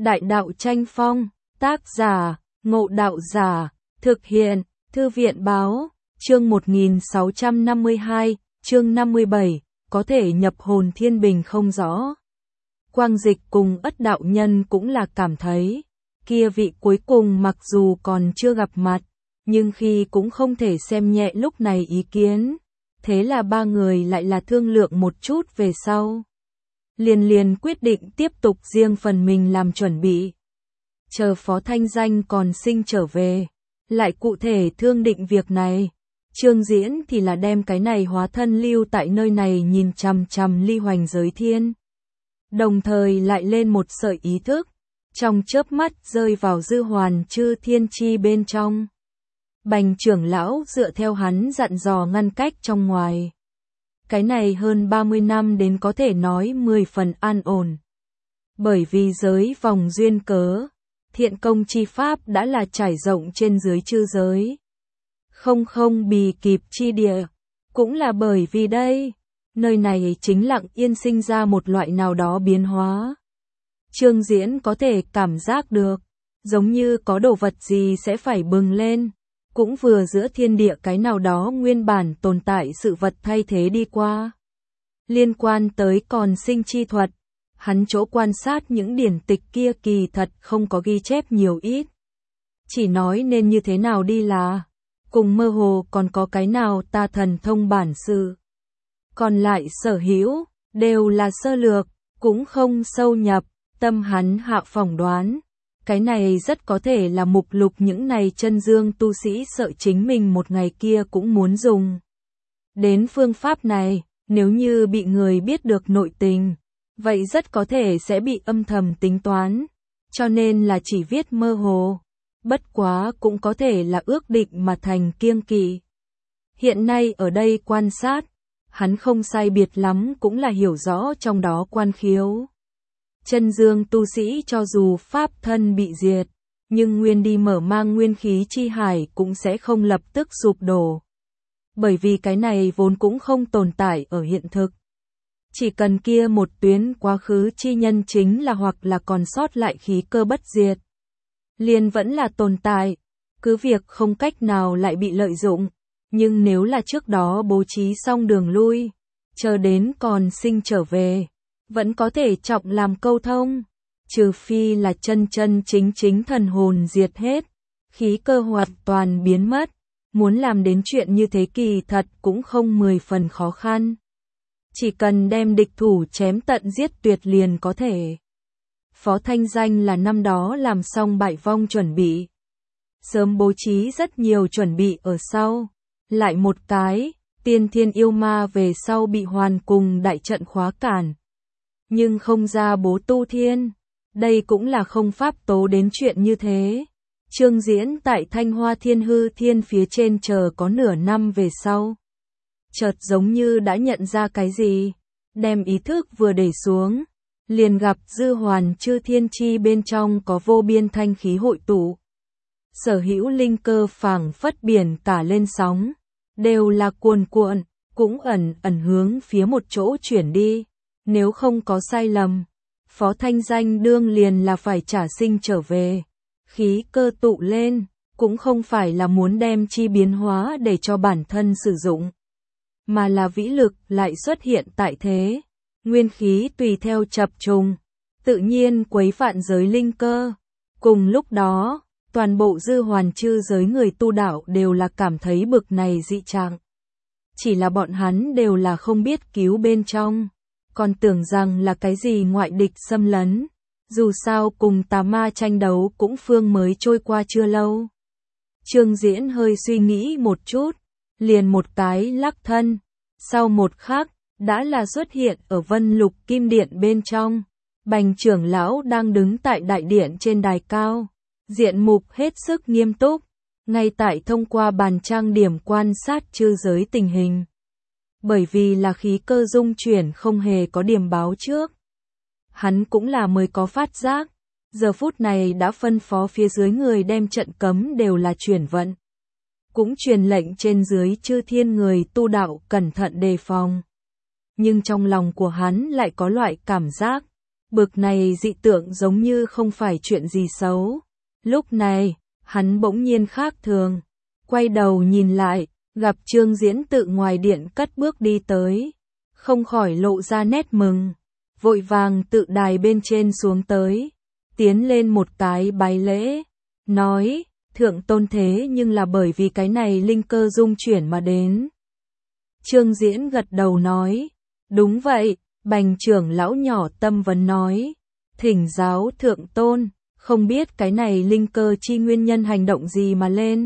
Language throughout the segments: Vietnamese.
Đại đạo tranh phong, tác giả, Ngộ Đạo Giả, thực hiện, Thư viện báo, chương 1652, chương 57, có thể nhập hồn thiên bình không rõ. Quang Dịch cùng Ất đạo nhân cũng là cảm thấy, kia vị cuối cùng mặc dù còn chưa gặp mặt, nhưng khi cũng không thể xem nhẹ lúc này ý kiến. Thế là ba người lại là thương lượng một chút về sau. Liền quyết định tiếp tục riêng phần mình làm chuẩn bị. Chờ Phó Thanh Danh còn sinh trở về, lại cụ thể thương định việc này. Trương Diễn thì là đem cái này hóa thân lưu tại nơi này nhìn chằm chằm ly hoành giới thiên. Đồng thời lại lên một sợi ý thức, trong chớp mắt rơi vào Dư Hoàn Chư Thiên Chi bên trong. Bành trưởng lão dựa theo hắn dặn dò ngăn cách trong ngoài. Cái này hơn 30 năm đến có thể nói 10 phần an ổn. Bởi vì giới vòng duyên cớ, thiện công chi pháp đã là trải rộng trên dưới chư giới. Không bì kịp chi địa, cũng là bởi vì đây, nơi này chính lặng yên sinh ra một loại nào đó biến hóa. Trương Diễn có thể cảm giác được, giống như có đồ vật gì sẽ phải bừng lên. Cũng vừa giữa thiên địa cái nào đó nguyên bản tồn tại sự vật thay thế đi qua. Liên quan tới còn sinh chi thuật, hắn chỗ quan sát những điển tịch kia kỳ thật không có ghi chép nhiều ít. Chỉ nói nên như thế nào đi là, cùng mơ hồ còn có cái nào ta thần thông bản sự. Còn lại sở hữu, đều là sơ lược, cũng không sâu nhập, tâm hắn hạ phỏng đoán. Cái này rất có thể là mục lục những này chân dương tu sĩ sợ chính mình một ngày kia cũng muốn dùng. Đến phương pháp này, nếu như bị người biết được nội tình, vậy rất có thể sẽ bị âm thầm tính toán, cho nên là chỉ viết mơ hồ. Bất quá cũng có thể là ước định mà thành kiêng kỵ. Hiện nay ở đây quan sát, hắn không sai biệt lắm cũng là hiểu rõ trong đó quan khiếu. Chân dương tu sĩ cho dù pháp thân bị diệt, nhưng nguyên đi mở mang nguyên khí chi hải cũng sẽ không lập tức sụp đổ. Bởi vì cái này vốn cũng không tồn tại ở hiện thực. Chỉ cần kia một tuyến quá khứ chi nhân chính là hoặc là còn sót lại khí cơ bất diệt. Liền vẫn là tồn tại, cứ việc không cách nào lại bị lợi dụng, nhưng nếu là trước đó bố trí xong đường lui, chờ đến còn sinh trở về. Vẫn có thể trọng làm câu thông, trừ phi là chân chính thần hồn diệt hết, khí cơ hoàn toàn biến mất, muốn làm đến chuyện như thế kỳ thật cũng không 10 phần khó khăn. Chỉ cần đem địch thủ chém tận giết tuyệt liền có thể. Phó Thanh Danh là năm đó làm xong bại vong chuẩn bị. Sớm bố trí rất nhiều chuẩn bị ở sau, lại một cái, tiên thiên yêu ma về sau bị hoàn cùng đại trận khóa cản. Nhưng không ra bố tu thiên, đây cũng là không pháp tố đến chuyện như thế. Trương Diễn tại Thanh Hoa Thiên Hư Thiên phía trên chờ có nửa năm về sau. Chợt giống như đã nhận ra cái gì, đem ý thức vừa để xuống, liền gặp Dư Hoàn Chư Thiên Chi bên trong có vô biên thanh khí hội tụ. Sở hữu linh cơ phảng phất biển cả lên sóng, đều là cuồn cuộn, cũng ẩn hướng phía một chỗ chuyển đi. Nếu không có sai lầm, Phó Thanh Danh đương liền là phải trả sinh trở về. Khí cơ tụ lên, cũng không phải là muốn đem chi biến hóa để cho bản thân sử dụng, mà là vĩ lực lại xuất hiện tại thế. Nguyên khí tùy theo chập trùng, tự nhiên quấy phản giới linh cơ. Cùng lúc đó, toàn bộ Dư Hoàn Chư giới người tu đạo đều là cảm thấy bực này dị trạng. Chỉ là bọn hắn đều là không biết cứu bên trong. Còn tưởng rằng là cái gì ngoại địch xâm lấn, dù sao cùng tà ma tranh đấu cũng phương mới trôi qua chưa lâu. Trương Diễn hơi suy nghĩ một chút, liền một cái lắc thân, sau một khắc, đã là xuất hiện ở Vân Lục Kim Điện bên trong. Bành trưởng lão đang đứng tại đại điện trên đài cao, diện mục hết sức nghiêm túc, ngay tại thông qua bàn trang điểm quan sát chư giới tình hình. Bởi vì là khí cơ dung chuyển không hề có điểm báo trước. Hắn cũng là mới có phát giác, giờ phút này đã phân phó phía dưới người đem trận cấm đều là chuyển vận. Cũng truyền lệnh trên dưới chư thiên người tu đạo cẩn thận đề phòng. Nhưng trong lòng của hắn lại có loại cảm giác, bực này dị tượng giống như không phải chuyện gì xấu. Lúc này, hắn bỗng nhiên khác thường, quay đầu nhìn lại, gặp Trương Diễn tự ngoài điện cất bước đi tới, không khỏi lộ ra nét mừng, vội vàng tự đài bên trên xuống tới, tiến lên một cái bái lễ, nói, thượng tôn thế nhưng là bởi vì cái này linh cơ dung chuyển mà đến. Trương Diễn gật đầu nói, đúng vậy. Bành trưởng lão nhỏ tâm vấn nói, thỉnh giáo thượng tôn, không biết cái này linh cơ chi nguyên nhân hành động gì mà lên.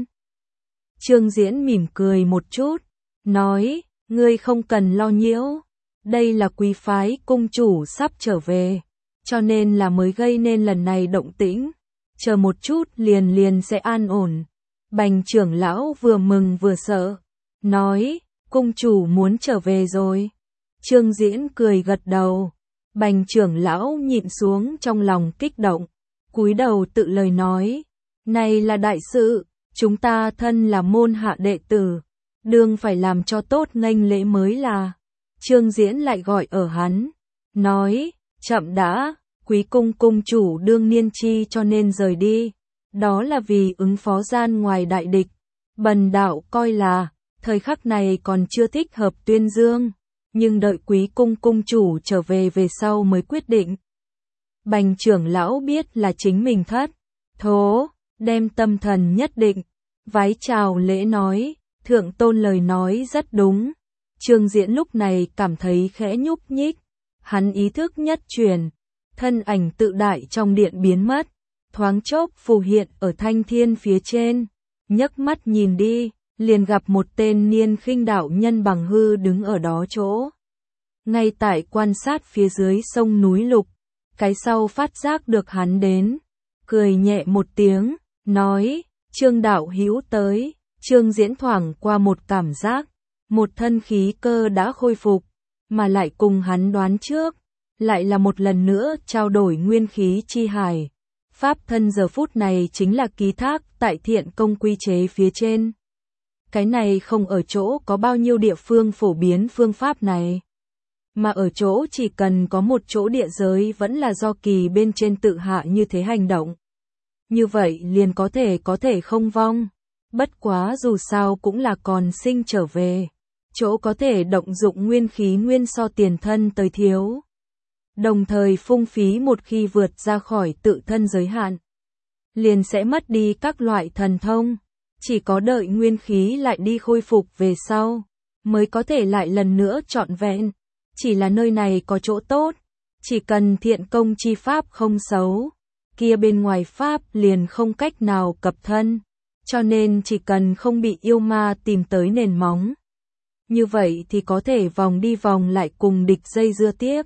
Trương Diễn mỉm cười một chút, nói, ngươi không cần lo nhiễu, đây là quý phái cung chủ sắp trở về, cho nên là mới gây nên lần này động tĩnh, chờ một chút liền sẽ an ổn. Bành trưởng lão vừa mừng vừa sợ, nói, cung chủ muốn trở về rồi. Trương Diễn cười gật đầu, Bành trưởng lão nhịn xuống trong lòng kích động, cúi đầu tự lời nói, này là đại sự, chúng ta thân là môn hạ đệ tử, đương phải làm cho tốt nghênh lễ mới là. Trương Diễn lại gọi ở hắn, nói, chậm đã, quý cung cung chủ đương niên chi cho nên rời đi, đó là vì ứng phó gian ngoài đại địch, bần đạo coi là, thời khắc này còn chưa thích hợp tuyên dương. Nhưng đợi quý cung cung chủ trở về sau mới quyết định. Bành trưởng lão biết là chính mình thất thố, đem tâm thần nhất định, vái chào lễ nói, thượng tôn lời nói rất đúng. Trương Diễn lúc này cảm thấy khẽ nhúc nhích, hắn ý thức nhất chuyển, thân ảnh tự đại trong điện biến mất, thoáng chốc phù hiện ở thanh thiên phía trên, nhấc mắt nhìn đi. Liền gặp một tên niên khinh đạo nhân bằng hư đứng ở đó chỗ. Ngay tại quan sát phía dưới sông núi lục, cái sau phát giác được hắn đến, cười nhẹ một tiếng, nói, Trương đạo hữu tới. Trương Diễn thoảng qua một cảm giác, một thân khí cơ đã khôi phục, mà lại cùng hắn đoán trước, lại là một lần nữa trao đổi nguyên khí chi hải. Pháp thân giờ phút này chính là ký thác tại thiện công quy chế phía trên. Cái này không ở chỗ có bao nhiêu địa phương phổ biến phương pháp này, mà ở chỗ chỉ cần có một chỗ địa giới vẫn là do kỳ bên trên tự hạ như thế hành động. Như vậy liền có thể không vong, bất quá dù sao cũng là còn sinh trở về, chỗ có thể động dụng nguyên khí nguyên so tiền thân tới thiếu. Đồng thời phung phí một khi vượt ra khỏi tự thân giới hạn, liền sẽ mất đi các loại thần thông. Chỉ có đợi nguyên khí lại đi khôi phục về sau, mới có thể lại lần nữa trọn vẹn. Chỉ là nơi này có chỗ tốt, chỉ cần thiện công chi pháp không xấu, kia bên ngoài pháp liền không cách nào cập thân, cho nên chỉ cần không bị yêu ma tìm tới nền móng. Như vậy thì có thể vòng đi vòng lại cùng địch dây dưa tiếp.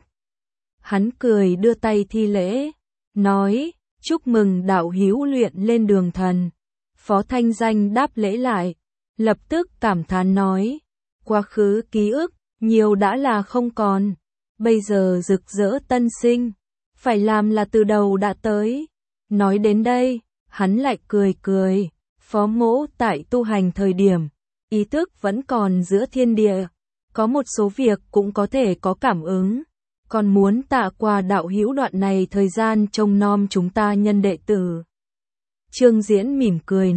Hắn cười đưa tay thi lễ, nói, chúc mừng đạo hữu luyện lên đường thần. Phó Thanh Danh đáp lễ lại, lập tức cảm thán nói, quá khứ ký ức, nhiều đã là không còn, bây giờ rực rỡ tân sinh, phải làm là từ đầu đã tới. Nói đến đây, hắn lại cười, Phó mỗ tại tu hành thời điểm, ý thức vẫn còn giữa thiên địa, có một số việc cũng có thể có cảm ứng, còn muốn tạ qua đạo hữu đoạn này thời gian trông nom chúng ta nhân đệ tử. Trương Diễn mỉm cười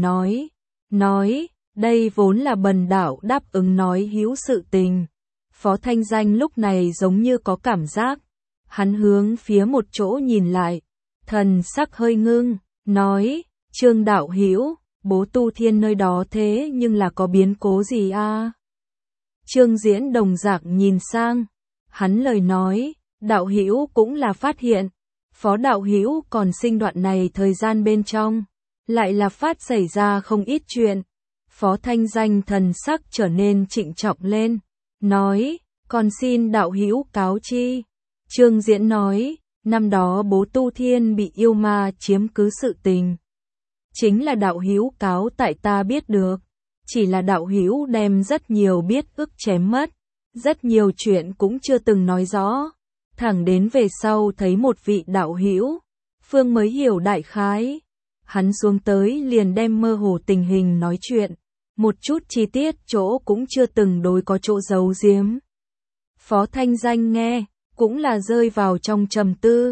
nói, đây vốn là bần đạo đáp ứng nói hữu sự tình. Phó Thanh Danh lúc này giống như có cảm giác, hắn hướng phía một chỗ nhìn lại, thần sắc hơi ngưng, nói, Trương đạo hữu, bố tu thiên nơi đó thế nhưng là có biến cố gì a? Trương Diễn đồng dạng nhìn sang, hắn lời nói, đạo hữu cũng là phát hiện, Phó đạo hữu còn sinh đoạn này thời gian bên trong, lại là phát xảy ra không ít chuyện. Phó Thanh Danh thần sắc trở nên trịnh trọng lên, nói, còn xin đạo hữu cáo chi. Trương Diễn nói, năm đó bố tu thiên bị yêu ma chiếm cứ sự tình, chính là đạo hữu cáo tại ta biết được, chỉ là đạo hữu đem rất nhiều biết ức chém mất, rất nhiều chuyện cũng chưa từng nói rõ, thẳng đến về sau thấy một vị đạo hữu, phương mới hiểu đại khái. Hắn xuống tới liền đem mơ hồ tình hình nói chuyện, một chút chi tiết chỗ cũng chưa từng đối có chỗ giấu giếm. Phó Thanh Danh nghe, cũng là rơi vào trong trầm tư,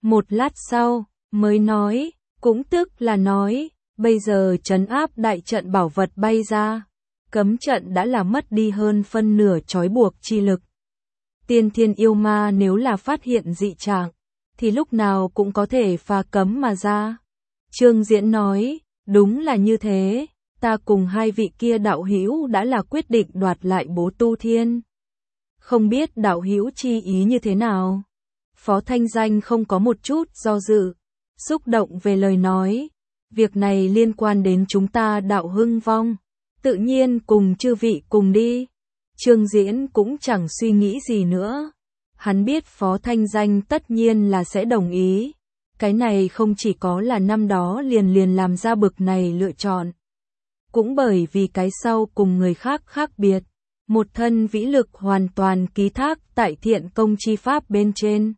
Một lát sau, mới nói, cũng tức là nói, bây giờ trấn áp đại trận bảo vật bay ra. Cấm trận đã là mất đi hơn phân nửa trói buộc chi lực. Tiên thiên yêu ma nếu là phát hiện dị trạng, thì lúc nào cũng có thể phá cấm mà ra. Trương Diễn nói, đúng là như thế, ta cùng hai vị kia đạo hữu đã là quyết định đoạt lại Bố Tu Thiên. Không biết đạo hữu chi ý như thế nào? Phó Thanh Danh không có một chút do dự, xúc động về lời nói, việc này liên quan đến chúng ta đạo hưng vong, tự nhiên cùng chư vị cùng đi. Trương Diễn cũng chẳng suy nghĩ gì nữa. Hắn biết Phó Thanh Danh tất nhiên là sẽ đồng ý. Cái này không chỉ có là năm đó liền làm ra bực này lựa chọn. Cũng bởi vì cái sau cùng người khác khác biệt. Một thân vĩ lực hoàn toàn ký thác tại thiện công chi pháp bên trên.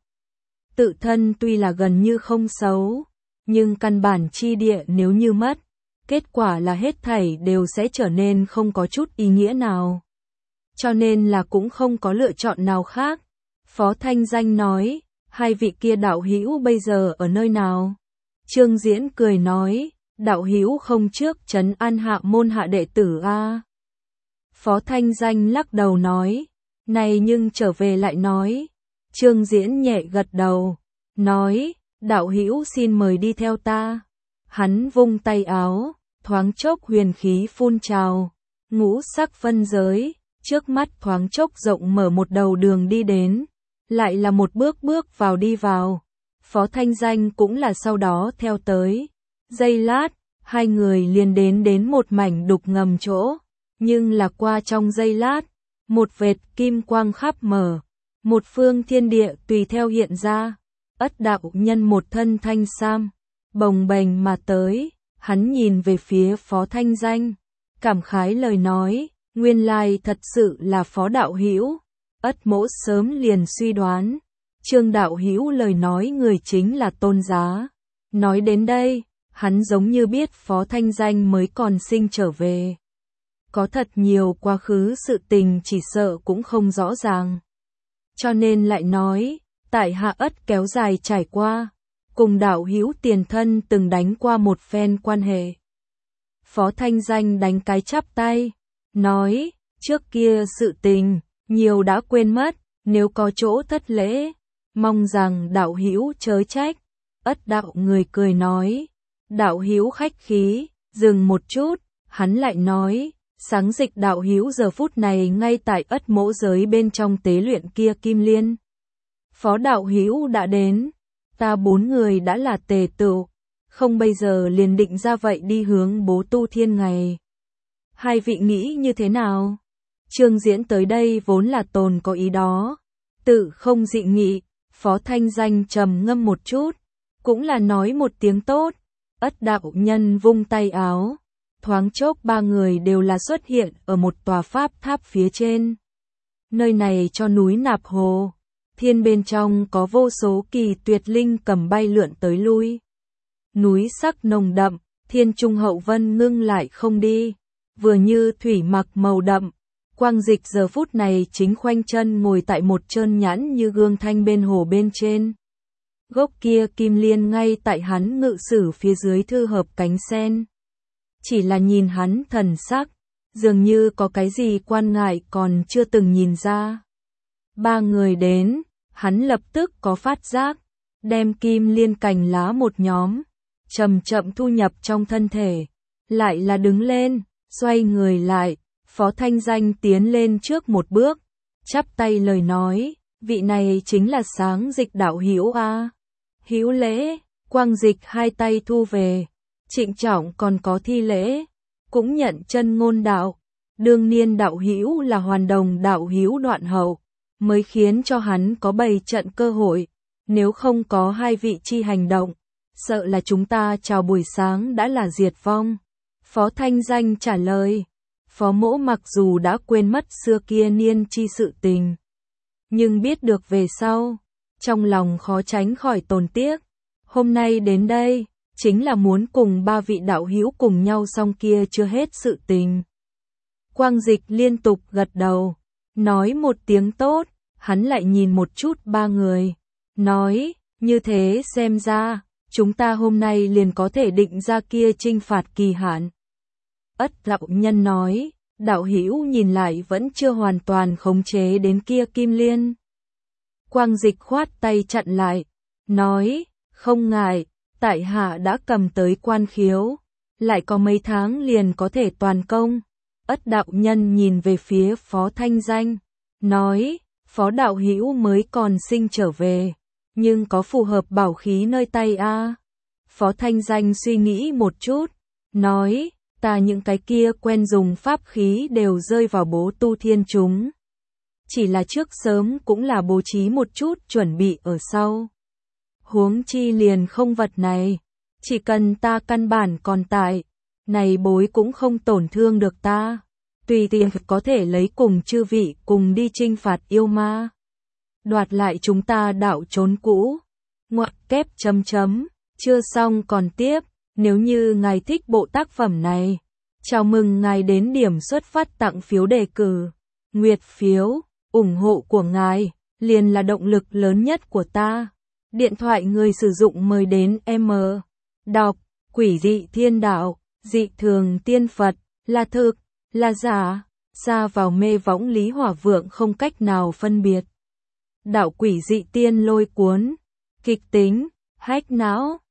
Tự thân tuy là gần như không xấu, nhưng căn bản chi địa nếu như mất, kết quả là hết thảy đều sẽ trở nên không có chút ý nghĩa nào. Cho nên là cũng không có lựa chọn nào khác. Phó Thanh Danh nói, hai vị kia đạo hữu bây giờ ở nơi nào? Trương Diễn cười nói, đạo hữu không trước trấn an hạ môn hạ đệ tử a. Phó Thanh Danh lắc đầu nói, này nhưng trở về lại nói. Trương Diễn nhẹ gật đầu, nói, đạo hữu xin mời đi theo ta. Hắn vung tay áo, thoáng chốc huyền khí phun trào, ngũ sắc phân giới, trước mắt thoáng chốc rộng mở một đầu đường đi đến, lại là một bước bước vào đi vào. Phó Thanh Danh cũng là sau đó theo tới. Giây lát, hai người liền đến một mảnh đục ngầm chỗ, nhưng là qua trong giây lát, một vệt kim quang khắp mở, một phương thiên địa tùy theo hiện ra. Ất đạo nhân một thân thanh sam, bồng bềnh mà tới, hắn nhìn về phía Phó Thanh Danh, cảm khái lời nói, nguyên lai thật sự là Phó đạo hữu. Ất mỗ sớm liền suy đoán, Trương đạo hữu lời nói người chính là Tôn Giá. Nói đến đây, hắn giống như biết Phó Thanh Danh mới còn sinh trở về. Có thật nhiều quá khứ sự tình chỉ sợ cũng không rõ ràng. Cho nên lại nói, tại hạ Ất kéo dài trải qua, cùng đạo hữu tiền thân từng đánh qua một phen quan hệ. Phó Thanh Danh đánh cái chắp tay, nói, trước kia sự tình, nhiều đã quên mất, nếu có chỗ thất lễ, mong rằng đạo hữu chớ trách. Ất đạo người cười nói, đạo hữu khách khí, dừng một chút, hắn lại nói, sáng dịch đạo hữu giờ phút này ngay tại Ất mỗ giới bên trong tế luyện kia kim liên. Phó đạo hữu đã đến, ta bốn người đã là tề tựu, không bây giờ liền định ra vậy đi hướng Bố Tu Thiên ngày. Hai vị nghĩ như thế nào? Trương Diễn tới đây vốn là tồn có ý đó, tự không dị nghị. Phó Thanh Danh trầm ngâm một chút, cũng là nói một tiếng tốt. Ất đạo nhân vung tay áo, thoáng chốc ba người đều là xuất hiện ở một tòa pháp tháp phía trên. Nơi này cho núi nạp hồ, thiên bên trong có vô số kỳ tuyệt linh cầm bay lượn tới lui. Núi sắc nồng đậm, thiên trung hậu vân ngưng lại không đi, vừa như thủy mặc màu đậm. Quang Dịch giờ phút này chính khoanh chân ngồi tại một trơn nhẵn như gương thanh bên hồ bên trên. Gốc kia kim liên ngay tại hắn ngự sử phía dưới thư hợp cánh sen. Chỉ là nhìn hắn thần sắc, dường như có cái gì quan ngại còn chưa từng nhìn ra. Ba người đến, hắn lập tức có phát giác, đem kim liên cành lá một nhóm, chậm chậm thu nhập trong thân thể, lại là đứng lên, xoay người lại. Phó Thanh Danh tiến lên trước một bước, chắp tay lời nói, vị này chính là sáng dịch đạo hữu a. Hữu lễ. Quang Dịch hai tay thu về, trịnh trọng còn có thi lễ, cũng nhận chân ngôn đạo. Đương niên đạo hữu là hoàn đồng đạo hữu đoạn hậu, mới khiến cho hắn có bày trận cơ hội, nếu không có hai vị chi hành động, sợ là chúng ta chào buổi sáng đã là diệt vong. Phó Thanh Danh trả lời. Phó mỗ mặc dù đã quên mất xưa kia niên chi sự tình, nhưng biết được về sau, trong lòng khó tránh khỏi tồn tiếc. Hôm nay đến đây, chính là muốn cùng ba vị đạo hữu cùng nhau xong kia chưa hết sự tình. Quang Dịch liên tục gật đầu, nói một tiếng tốt, hắn lại nhìn một chút ba người, nói, Như thế xem ra, chúng ta hôm nay liền có thể định ra kia trinh phạt kỳ hạn. Ất đạo nhân nói, đạo hữu nhìn lại vẫn chưa hoàn toàn khống chế đến kia kim liên. Quang Dịch khoát tay chặn lại, nói, không ngại, tại hạ đã cầm tới quan khiếu, lại có mấy tháng liền có thể toàn công. Ất đạo nhân nhìn về phía Phó Thanh Danh, nói, Phó đạo hữu mới còn sinh trở về, nhưng có phù hợp bảo khí nơi tay a? Phó Thanh Danh suy nghĩ một chút, nói, ta những cái kia quen dùng pháp khí đều rơi vào bố tu thiên chúng. Chỉ là trước sớm cũng là bố trí một chút chuẩn bị ở sau. Huống chi liền không vật này, chỉ cần ta căn bản còn tại, này bối cũng không tổn thương được ta. Tùy tiện có thể lấy cùng chư vị cùng đi chinh phạt yêu ma. Đoạt lại chúng ta đạo trốn cũ. Ngoặc kép chấm chấm, chưa xong còn tiếp, nếu như ngài thích bộ tác phẩm này. Chào mừng ngài đến điểm xuất phát tặng phiếu đề cử. Nguyệt phiếu, ủng hộ của ngài, liền là động lực lớn nhất của ta. Điện thoại người sử dụng mời đến M. Đọc, quỷ dị thiên đạo, dị thường tiên Phật, là thực, là giả, xa vào mê võng Lý Hỏa Vượng không cách nào phân biệt. Đạo quỷ dị tiên lôi cuốn, kịch tính, hách não.